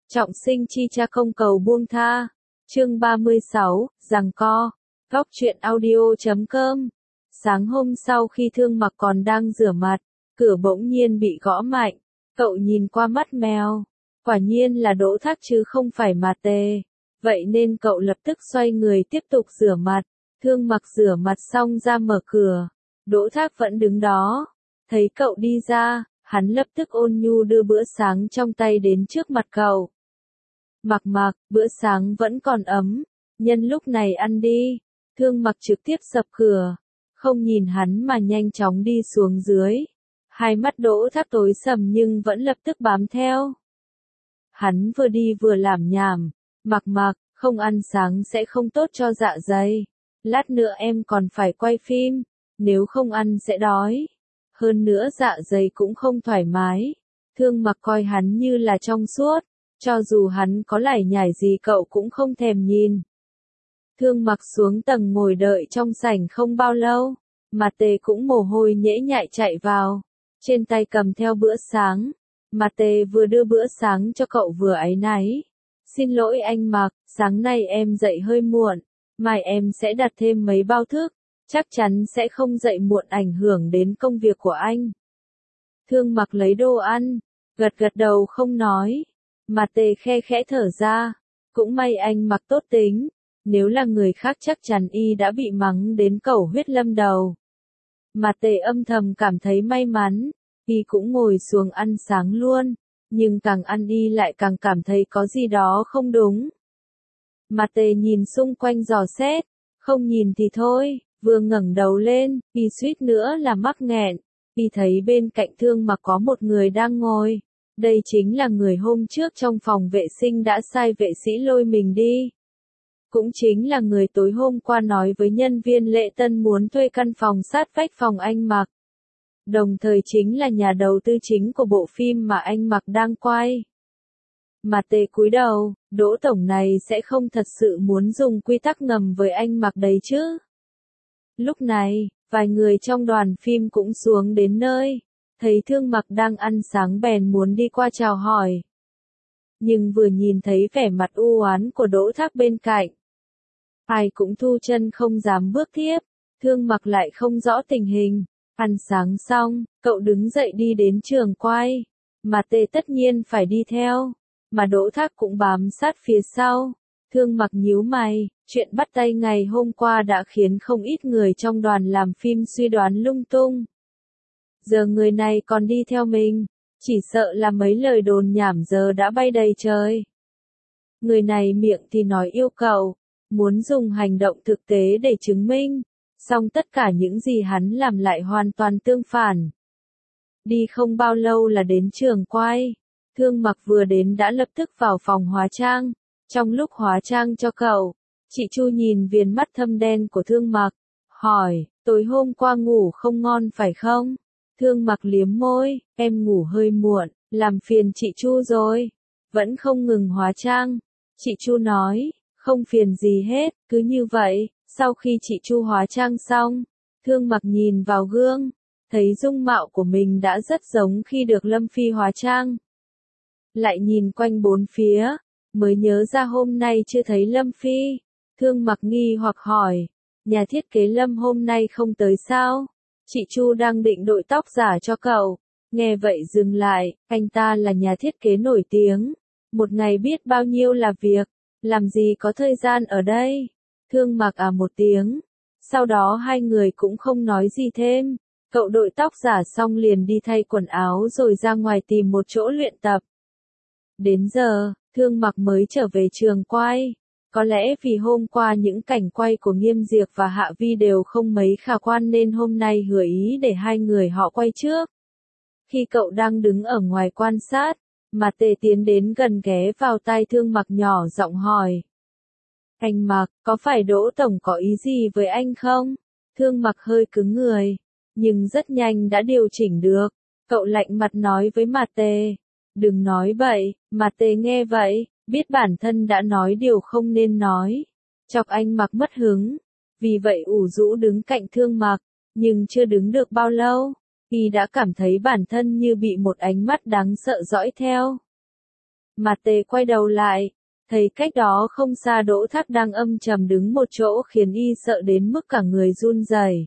Trọng sinh chi cha không cầu buông tha. Chương 36, giằng co. Góc truyện audio.com. Sáng hôm sau khi Thương Mặc còn đang rửa mặt, cửa bỗng nhiên bị gõ mạnh. Cậu nhìn qua mắt mèo. Quả nhiên là Đỗ Thác chứ không phải Mà Tề. Vậy nên cậu lập tức xoay người tiếp tục rửa mặt. Thương Mặc rửa mặt xong ra mở cửa. Đỗ Thác vẫn đứng đó. Thấy cậu đi ra, hắn lập tức ôn nhu đưa bữa sáng trong tay đến trước mặt cậu. Mặc, bữa sáng vẫn còn ấm, nhân lúc này ăn đi. Thương Mặc trực tiếp sập cửa, không nhìn hắn mà nhanh chóng đi xuống dưới. Hai mắt Đỗ Thác tối sầm nhưng vẫn lập tức bám theo. Hắn vừa đi vừa lảm nhảm, Mặc, không ăn sáng sẽ không tốt cho dạ dày. Lát nữa em còn phải quay phim, nếu không ăn sẽ đói. Hơn nữa dạ dày cũng không thoải mái. Thương Mặc coi hắn như là trong suốt. Cho dù hắn có lải nhải gì cậu cũng không thèm nhìn. Thương Mặc xuống tầng ngồi đợi trong sảnh không bao lâu, Mà Tề cũng mồ hôi nhễ nhại chạy vào, trên tay cầm theo bữa sáng. Mà Tề vừa đưa bữa sáng cho cậu vừa áy náy. Xin lỗi anh Mặc, sáng nay em dậy hơi muộn, mai em sẽ đặt thêm mấy bao thức, chắc chắn sẽ không dậy muộn ảnh hưởng đến công việc của anh. Thương Mặc lấy đồ ăn, gật đầu không nói. Mà Tề khe khẽ thở ra, cũng may anh Mặc tốt tính, nếu là người khác chắc chắn y đã bị mắng đến cẩu huyết lâm đầu. Mà Tề âm thầm cảm thấy may mắn, y cũng ngồi xuống ăn sáng luôn, nhưng càng ăn y lại càng cảm thấy có gì đó không đúng. Mà Tề nhìn xung quanh dò xét, không nhìn thì thôi, vừa ngẩng đầu lên, y suýt nữa là mắc nghẹn, y thấy bên cạnh Thương Mặc có một người đang ngồi. Đây chính là người hôm trước trong phòng vệ sinh đã sai vệ sĩ lôi mình đi. Cũng chính là người tối hôm qua nói với nhân viên lễ tân muốn thuê căn phòng sát vách phòng anh Mặc. Đồng thời chính là nhà đầu tư chính của bộ phim mà anh Mặc đang quay. Mà Tề cúi đầu, Đỗ tổng này sẽ không thật sự muốn dùng quy tắc ngầm với anh Mặc đấy chứ. Lúc này, vài người trong đoàn phim cũng xuống đến nơi. Thấy Thương Mặc đang ăn sáng bèn muốn đi qua chào hỏi. Nhưng vừa nhìn thấy vẻ mặt u oán của Đỗ Thác bên cạnh, ai cũng thu chân không dám bước tiếp. Thương Mặc lại không rõ tình hình. Ăn sáng xong, cậu đứng dậy đi đến trường quay. Mà Tề tất nhiên phải đi theo. Mà Đỗ Thác cũng bám sát phía sau. Thương Mặc nhíu mày, chuyện bắt tay ngày hôm qua đã khiến không ít người trong đoàn làm phim suy đoán lung tung. Giờ người này còn đi theo mình, chỉ sợ là mấy lời đồn nhảm giờ đã bay đầy trời. Người này miệng thì nói yêu cầu, muốn dùng hành động thực tế để chứng minh, song tất cả những gì hắn làm lại hoàn toàn tương phản. Đi không bao lâu là đến trường quay, Thương Mặc vừa đến đã lập tức vào phòng hóa trang. Trong lúc hóa trang cho cậu, chị Chu nhìn viền mắt thâm đen của Thương Mặc, hỏi, tối hôm qua ngủ không ngon phải không? Thương Mặc liếm môi, em ngủ hơi muộn, làm phiền chị Chu rồi. Vẫn không ngừng hóa trang. Chị Chu nói, không phiền gì hết, cứ như vậy. Sau khi chị Chu hóa trang xong, Thương Mặc nhìn vào gương, thấy dung mạo của mình đã rất giống khi được Lâm Phi hóa trang. Lại nhìn quanh bốn phía, mới nhớ ra hôm nay chưa thấy Lâm Phi. Thương Mặc nghi hoặc hỏi, nhà thiết kế Lâm hôm nay không tới sao? Chị Chu đang định đội tóc giả cho cậu. Nghe vậy dừng lại, anh ta là nhà thiết kế nổi tiếng. Một ngày biết bao nhiêu là việc, làm gì có thời gian ở đây. Thương Mặc một tiếng. Sau đó hai người cũng không nói gì thêm. Cậu đội tóc giả xong liền đi thay quần áo rồi ra ngoài tìm một chỗ luyện tập. Đến giờ, Thương Mặc mới trở về trường quay. Có lẽ vì hôm qua những cảnh quay của Nghiêm Diệp và Hạ Vi đều không mấy khả quan nên hôm nay hứa ý để hai người họ quay trước. Khi cậu đang đứng ở ngoài quan sát, Mà Tề tiến đến gần ghé vào tai Thương Mặc nhỏ giọng hỏi. Anh Mặc, có phải Đỗ Tổng có ý gì với anh không? Thương Mặc hơi cứng người, nhưng rất nhanh đã điều chỉnh được. Cậu lạnh mặt nói với Mà Tề. Đừng nói bậy. Mà Tề nghe vậy, biết bản thân đã nói điều không nên nói, chọc anh Mặc mất hứng. Vì vậy ủ rũ đứng cạnh Thương Mặc, nhưng chưa đứng được bao lâu, y đã cảm thấy bản thân như bị một ánh mắt đáng sợ dõi theo. Mà Tề quay đầu lại, thấy cách đó không xa Đỗ Thác đang âm trầm đứng một chỗ khiến y sợ đến mức cả người run rẩy.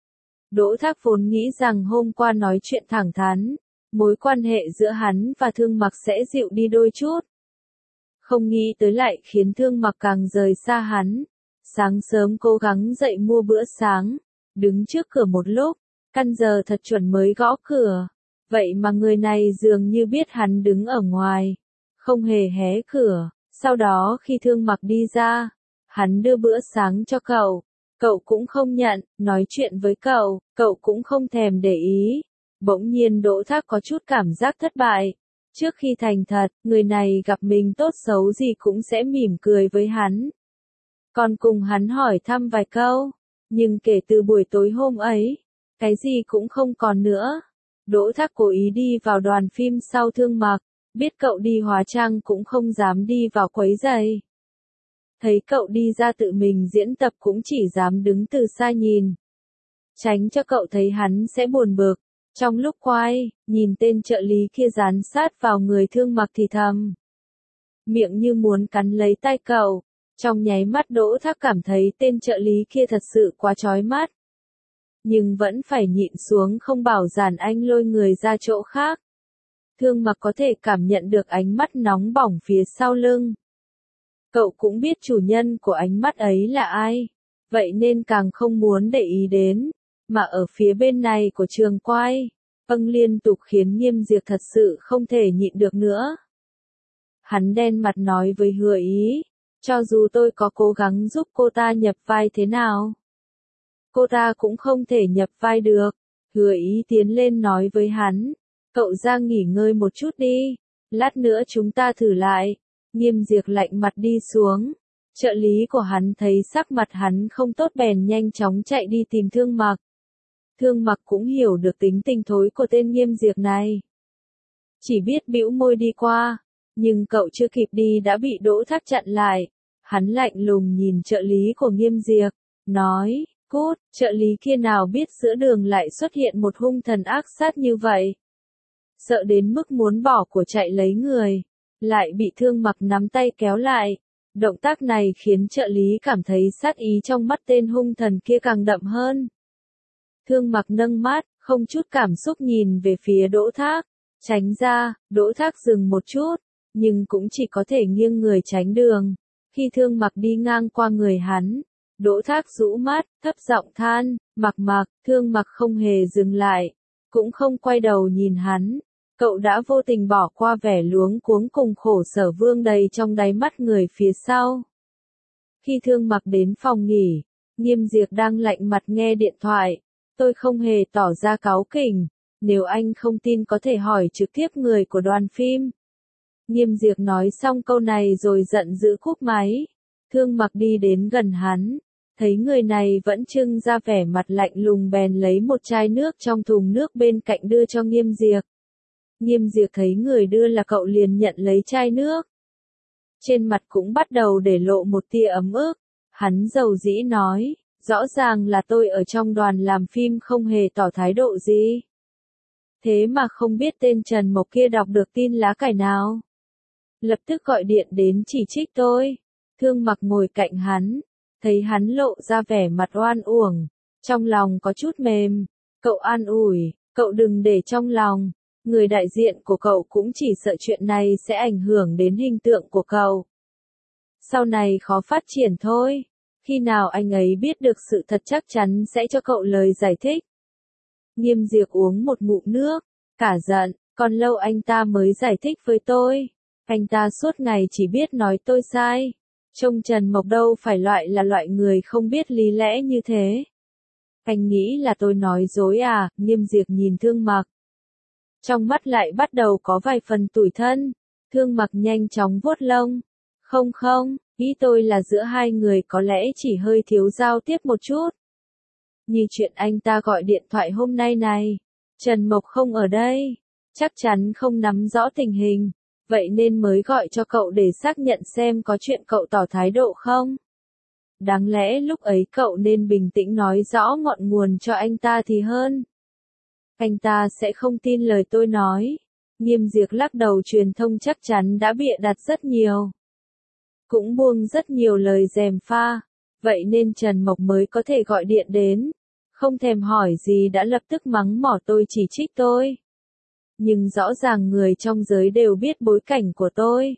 Đỗ Thác vốn nghĩ rằng hôm qua nói chuyện thẳng thắn, mối quan hệ giữa hắn và Thương Mặc sẽ dịu đi đôi chút. Không nghĩ tới lại khiến Thương Mặc càng rời xa hắn. Sáng sớm cố gắng dậy mua bữa sáng, đứng trước cửa một lúc, căn giờ thật chuẩn mới gõ cửa. Vậy mà người này dường như biết hắn đứng ở ngoài, không hề hé cửa. Sau đó khi Thương Mặc đi ra, hắn đưa bữa sáng cho cậu. Cậu cũng không nhận, nói chuyện với cậu cũng không thèm để ý. Bỗng nhiên Đỗ Thác có chút cảm giác thất bại. Trước khi thành thật, người này gặp mình tốt xấu gì cũng sẽ mỉm cười với hắn. Còn cùng hắn hỏi thăm vài câu. Nhưng kể từ buổi tối hôm ấy, cái gì cũng không còn nữa. Đỗ Thác cố ý đi vào đoàn phim sau Thương Mặc, biết cậu đi hóa trang cũng không dám đi vào quấy rầy. Thấy cậu đi ra tự mình diễn tập cũng chỉ dám đứng từ xa nhìn. Tránh cho cậu thấy hắn sẽ buồn bực. Trong lúc quay, nhìn tên trợ lý kia dán sát vào người Thương Mặc thì thầm. Miệng như muốn cắn lấy tay cậu. Trong nháy mắt Đỗ Thác cảm thấy tên trợ lý kia thật sự quá chói mắt. Nhưng vẫn phải nhịn xuống không bảo giản anh lôi người ra chỗ khác. Thương Mặc có thể cảm nhận được ánh mắt nóng bỏng phía sau lưng. Cậu cũng biết chủ nhân của ánh mắt ấy là ai. Vậy nên càng không muốn để ý đến. Mà ở phía bên này của trường quay, liên tục khiến Nghiêm Diệp thật sự không thể nhịn được nữa. Hắn đen mặt nói với Hứa Ý, cho dù tôi có cố gắng giúp cô ta nhập vai thế nào, cô ta cũng không thể nhập vai được. Hứa Ý tiến lên nói với hắn, cậu ra nghỉ ngơi một chút đi, lát nữa chúng ta thử lại. Nghiêm Diệp lạnh mặt đi xuống. Trợ lý của hắn thấy sắc mặt hắn không tốt bèn nhanh chóng chạy đi tìm Thương Mặc. Thương Mặc cũng hiểu được tính tình thối của tên Nghiêm Diệp này. Chỉ biết bĩu môi đi qua, nhưng cậu chưa kịp đi đã bị Đỗ Thác chặn lại. Hắn lạnh lùng nhìn trợ lý của Nghiêm Diệp, nói, cút, trợ lý kia nào biết giữa đường lại xuất hiện một hung thần ác sát như vậy. Sợ đến mức muốn bỏ của chạy lấy người, lại bị Thương Mặc nắm tay kéo lại. Động tác này khiến trợ lý cảm thấy sát ý trong mắt tên hung thần kia càng đậm hơn. Thương Mặc nâng mắt, không chút cảm xúc nhìn về phía Đỗ Thác. Tránh ra, Đỗ Thác dừng một chút, nhưng cũng chỉ có thể nghiêng người tránh đường. Khi Thương Mặc đi ngang qua người hắn, Đỗ Thác rũ mắt, thấp giọng than, Mặc Mặc. Thương Mặc không hề dừng lại, cũng không quay đầu nhìn hắn. Cậu đã vô tình bỏ qua vẻ luống cuống cùng khổ sở vương đầy trong đáy mắt người phía sau. Khi Thương Mặc đến phòng nghỉ, Nghiêm Diệp đang lạnh mặt nghe điện thoại. Tôi không hề tỏ ra cáu kỉnh, nếu anh không tin có thể hỏi trực tiếp người của đoàn phim. Nghiêm Diệp nói xong câu này rồi giận dữ cúp máy. Thương Mặc đi đến gần hắn, thấy người này vẫn trưng ra vẻ mặt lạnh lùng bèn lấy một chai nước trong thùng nước bên cạnh đưa cho Nghiêm Diệp. Nghiêm Diệp thấy người đưa là cậu liền nhận lấy chai nước. Trên mặt cũng bắt đầu để lộ một tia ấm ức. Hắn dầu dĩ nói, rõ ràng là tôi ở trong đoàn làm phim không hề tỏ thái độ gì. Thế mà không biết tên Trần Mộc kia đọc được tin lá cải nào. Lập tức gọi điện đến chỉ trích tôi. Thương Mặc ngồi cạnh hắn, thấy hắn lộ ra vẻ mặt oan uổng, trong lòng có chút mềm. Cậu an ủi, cậu đừng để trong lòng. Người đại diện của cậu cũng chỉ sợ chuyện này sẽ ảnh hưởng đến hình tượng của cậu. Sau này khó phát triển thôi. Khi nào anh ấy biết được sự thật chắc chắn sẽ cho cậu lời giải thích. Nghiêm Diệp uống một ngụm nước, cả giận, còn lâu anh ta mới giải thích với tôi. Anh ta suốt ngày chỉ biết nói tôi sai. Trông Trần Mộc đâu phải là loại người không biết lý lẽ như thế. Anh nghĩ là tôi nói dối à? Nghiêm Diệp nhìn Thương Mặc. Trong mắt lại bắt đầu có vài phần tủi thân. Thương Mặc nhanh chóng vuốt lông. Không, ý tôi là giữa hai người có lẽ chỉ hơi thiếu giao tiếp một chút. Như chuyện anh ta gọi điện thoại hôm nay này. Trần Mộc không ở đây. Chắc chắn không nắm rõ tình hình. Vậy nên mới gọi cho cậu để xác nhận xem có chuyện cậu tỏ thái độ không. Đáng lẽ lúc ấy cậu nên bình tĩnh nói rõ ngọn nguồn cho anh ta thì hơn. Anh ta sẽ không tin lời tôi nói. Nghiêm Diệp lắc đầu, truyền thông chắc chắn đã bịa đặt rất nhiều. Cũng buông rất nhiều lời gièm pha. Vậy nên Trần Mộc mới có thể gọi điện đến. Không thèm hỏi gì đã lập tức mắng mỏ tôi, chỉ trích tôi. Nhưng rõ ràng người trong giới đều biết bối cảnh của tôi.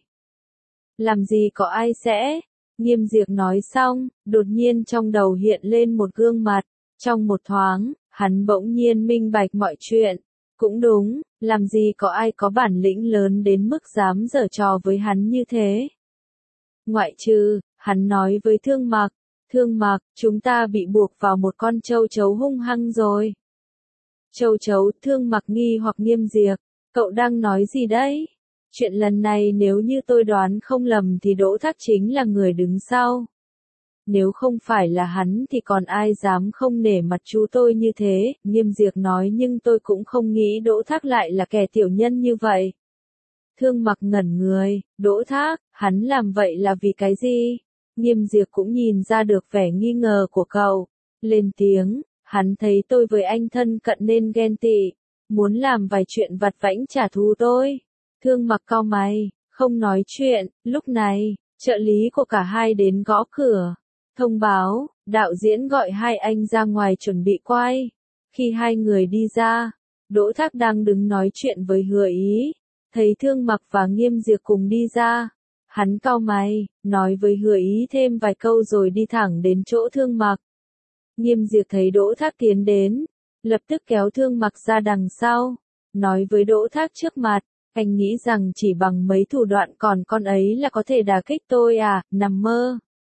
Làm gì có ai sẽ. Nghiêm Diệp nói xong, đột nhiên trong đầu hiện lên một gương mặt. Trong một thoáng, hắn bỗng nhiên minh bạch mọi chuyện. Cũng đúng, làm gì có ai có bản lĩnh lớn đến mức dám giở trò với hắn như thế. Ngoại trừ, hắn nói với Thương Mặc. Thương Mặc, chúng ta bị buộc vào một con châu chấu hung hăng rồi. Châu chấu, Thương Mặc nghi hoặc. Nghiêm Diệp, cậu đang nói gì đấy? Chuyện lần này nếu như tôi đoán không lầm thì Đỗ Thác chính là người đứng sau. Nếu không phải là hắn thì còn ai dám không nể mặt chú tôi như thế, Nghiêm Diệp nói, nhưng tôi cũng không nghĩ Đỗ Thác lại là kẻ tiểu nhân như vậy. Thương Mặc ngẩn người, Đỗ Thác, hắn làm vậy là vì cái gì? Nghiêm Diệp cũng nhìn ra được vẻ nghi ngờ của cậu. Lên tiếng, hắn thấy tôi với anh thân cận nên ghen tị, muốn làm vài chuyện vặt vãnh trả thù tôi. Thương Mặc cau mày, không nói chuyện. Lúc này, trợ lý của cả hai đến gõ cửa. Thông báo, đạo diễn gọi hai anh ra ngoài chuẩn bị quay. Khi hai người đi ra, Đỗ Thác đang đứng nói chuyện với Hứa Ý. Thấy Thương Mặc và Nghiêm Diệp cùng đi ra, hắn cau mày, nói với Hứa Ý thêm vài câu rồi đi thẳng đến chỗ Thương Mặc. Nghiêm Diệp thấy Đỗ Thác tiến đến, lập tức kéo Thương Mặc ra đằng sau, nói với Đỗ Thác trước mặt, anh nghĩ rằng chỉ bằng mấy thủ đoạn còn con ấy là có thể đả kích tôi à, nằm mơ.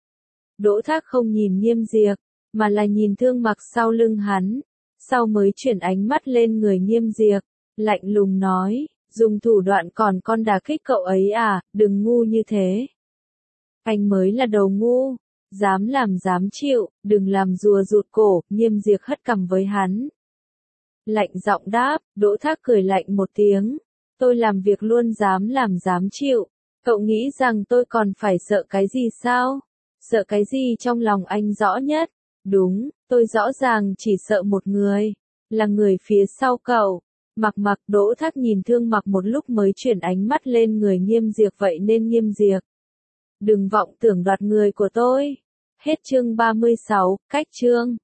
Đỗ Thác không nhìn Nghiêm Diệp, mà là nhìn Thương Mặc sau lưng hắn, sau mới chuyển ánh mắt lên người Nghiêm Diệp, lạnh lùng nói, dùng thủ đoạn còn con đả kích cậu ấy à, đừng ngu như thế. Anh mới là đầu ngu, dám làm dám chịu, đừng làm rùa rụt cổ. Nghiêm Diệp hất cằm với hắn. Lạnh giọng đáp. Đỗ Thác cười lạnh một tiếng, tôi làm việc luôn dám làm dám chịu, cậu nghĩ rằng tôi còn phải sợ cái gì sao? Sợ cái gì trong lòng anh rõ nhất. Đúng, tôi rõ ràng chỉ sợ một người, là người phía sau cậu. Mặc. Đỗ Thác nhìn Thương Mặc một lúc mới chuyển ánh mắt lên người Nghiêm Diệp, vậy nên Nghiêm Diệp, đừng vọng tưởng đoạt người của tôi. Hết chương 36, cách chương.